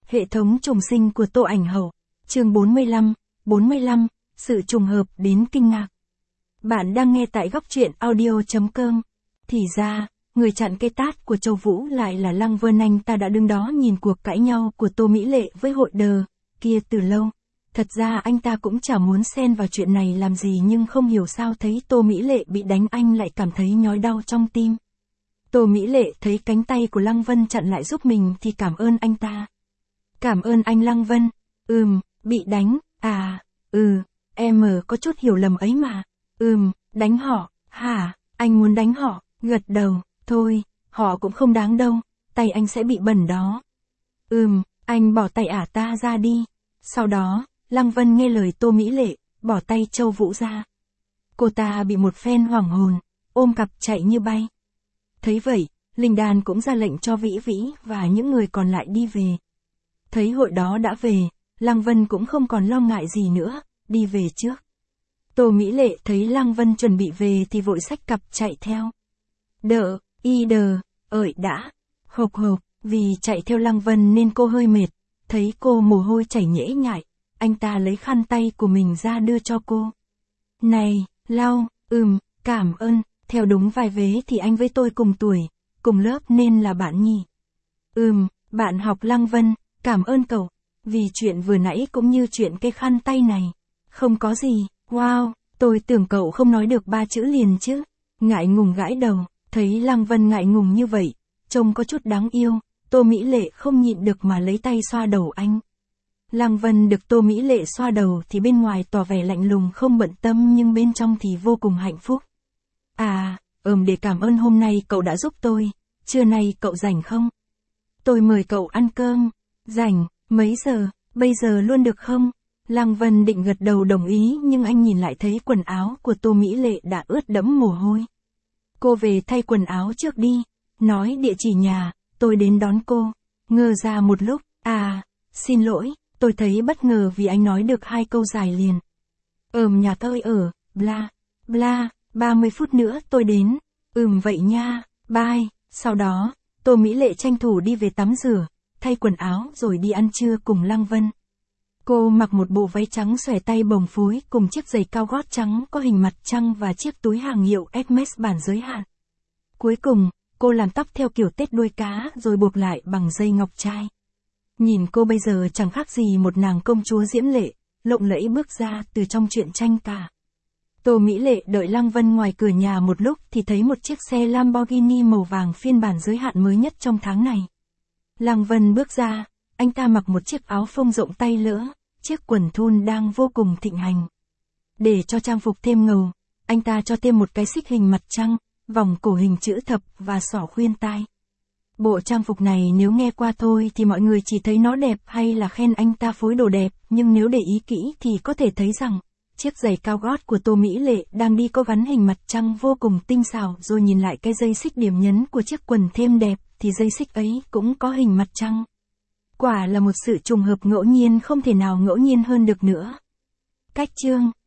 Hệ thống trùng sinh của Tô Ảnh Hậu. Chương 45, sự trùng hợp đến kinh ngạc. Bạn đang nghe tại góc truyện audio.com. Thì ra, người chặn cây tát của Châu Vũ lại là Lăng Vân. Anh ta đã đứng đó nhìn cuộc cãi nhau của Tô Mỹ Lệ với hội đờ kia từ lâu. Thật ra anh ta cũng chả muốn xen vào chuyện này làm gì, nhưng không hiểu sao thấy Tô Mỹ Lệ bị đánh anh lại cảm thấy nhói đau trong tim. Tô Mỹ Lệ thấy cánh tay của Lăng Vân chặn lại giúp mình thì cảm ơn anh ta. Cảm ơn anh Lăng Vân. Bị đánh, em có chút hiểu lầm ấy mà. Đánh họ, hả, anh muốn đánh họ, gật đầu, thôi, họ cũng không đáng đâu, tay anh sẽ bị bẩn đó. Anh bỏ tay ả ta ra đi. Sau đó, Lăng Vân nghe lời Tô Mỹ Lệ, bỏ tay Châu Vũ ra. Cô ta bị một phen hoảng hồn, ôm cặp chạy như bay. Thấy vậy, Linh Đan cũng ra lệnh cho Vĩ Vĩ và những người còn lại đi về. Thấy hội đó đã về, Lăng Vân cũng không còn lo ngại gì nữa, đi về trước. Tô Mỹ Lệ thấy Lăng Vân chuẩn bị về thì vội xách cặp chạy theo. Ởi đã, hộc, vì chạy theo Lăng Vân nên cô hơi mệt, thấy cô mồ hôi chảy nhễ nhại, anh ta lấy khăn tay của mình ra đưa cho cô. Này, lau, cảm ơn, theo đúng vài vế thì anh với tôi cùng tuổi, cùng lớp nên là bạn nhỉ. Bạn học Lăng Vân, cảm ơn cậu, vì chuyện vừa nãy cũng như chuyện cái khăn tay này. Không có gì, wow, tôi tưởng cậu không nói được 3 chữ liền chứ. Ngại ngùng gãi đầu, thấy Lăng Vân ngại ngùng như vậy, trông có chút đáng yêu, Tô Mỹ Lệ không nhịn được mà lấy tay xoa đầu anh. Lăng Vân được Tô Mỹ Lệ xoa đầu thì bên ngoài tỏ vẻ lạnh lùng không bận tâm nhưng bên trong thì vô cùng hạnh phúc. Để cảm ơn hôm nay cậu đã giúp tôi, trưa nay cậu rảnh không? Tôi mời cậu ăn cơm. Rảnh, mấy giờ, bây giờ luôn được không? Lăng Vân định gật đầu đồng ý nhưng anh nhìn lại thấy quần áo của Tô Mỹ Lệ đã ướt đẫm mồ hôi. Cô về thay quần áo trước đi, nói địa chỉ nhà, tôi đến đón cô. Ngơ ra một lúc, xin lỗi, tôi thấy bất ngờ vì anh nói được 2 câu dài liền. Nhà tôi ở, bla, 30 phút nữa tôi đến. Vậy nha, bye. Sau đó, Tô Mỹ Lệ tranh thủ đi về tắm rửa, thay quần áo rồi đi ăn trưa cùng Lăng Vân. Cô mặc một bộ váy trắng xòe tay bồng phối cùng chiếc giày cao gót trắng có hình mặt trăng và chiếc túi hàng hiệu Hermes bản giới hạn. Cuối cùng, cô làm tóc theo kiểu tết đuôi cá rồi buộc lại bằng dây ngọc trai. Nhìn cô bây giờ chẳng khác gì một nàng công chúa diễm lệ, lộng lẫy bước ra từ trong truyện tranh cả. Tô Mỹ Lệ đợi Lăng Vân ngoài cửa nhà một lúc thì thấy một chiếc xe Lamborghini màu vàng phiên bản giới hạn mới nhất trong tháng này. Lăng Vân bước ra, anh ta mặc một chiếc áo phông rộng tay lỡ, chiếc quần thun đang vô cùng thịnh hành. Để cho trang phục thêm ngầu, anh ta cho thêm một cái xích hình mặt trăng, vòng cổ hình chữ thập và xỏ khuyên tai. Bộ trang phục này nếu nghe qua thôi thì mọi người chỉ thấy nó đẹp hay là khen anh ta phối đồ đẹp, nhưng nếu để ý kỹ thì có thể thấy rằng, chiếc giày cao gót của Tô Mỹ Lệ đang đi có gắn hình mặt trăng vô cùng tinh xảo, rồi nhìn lại cái dây xích điểm nhấn của chiếc quần thêm đẹp thì dây xích ấy cũng có hình mặt trăng. Quả là một sự trùng hợp ngẫu nhiên không thể nào ngẫu nhiên hơn được nữa. Cách chương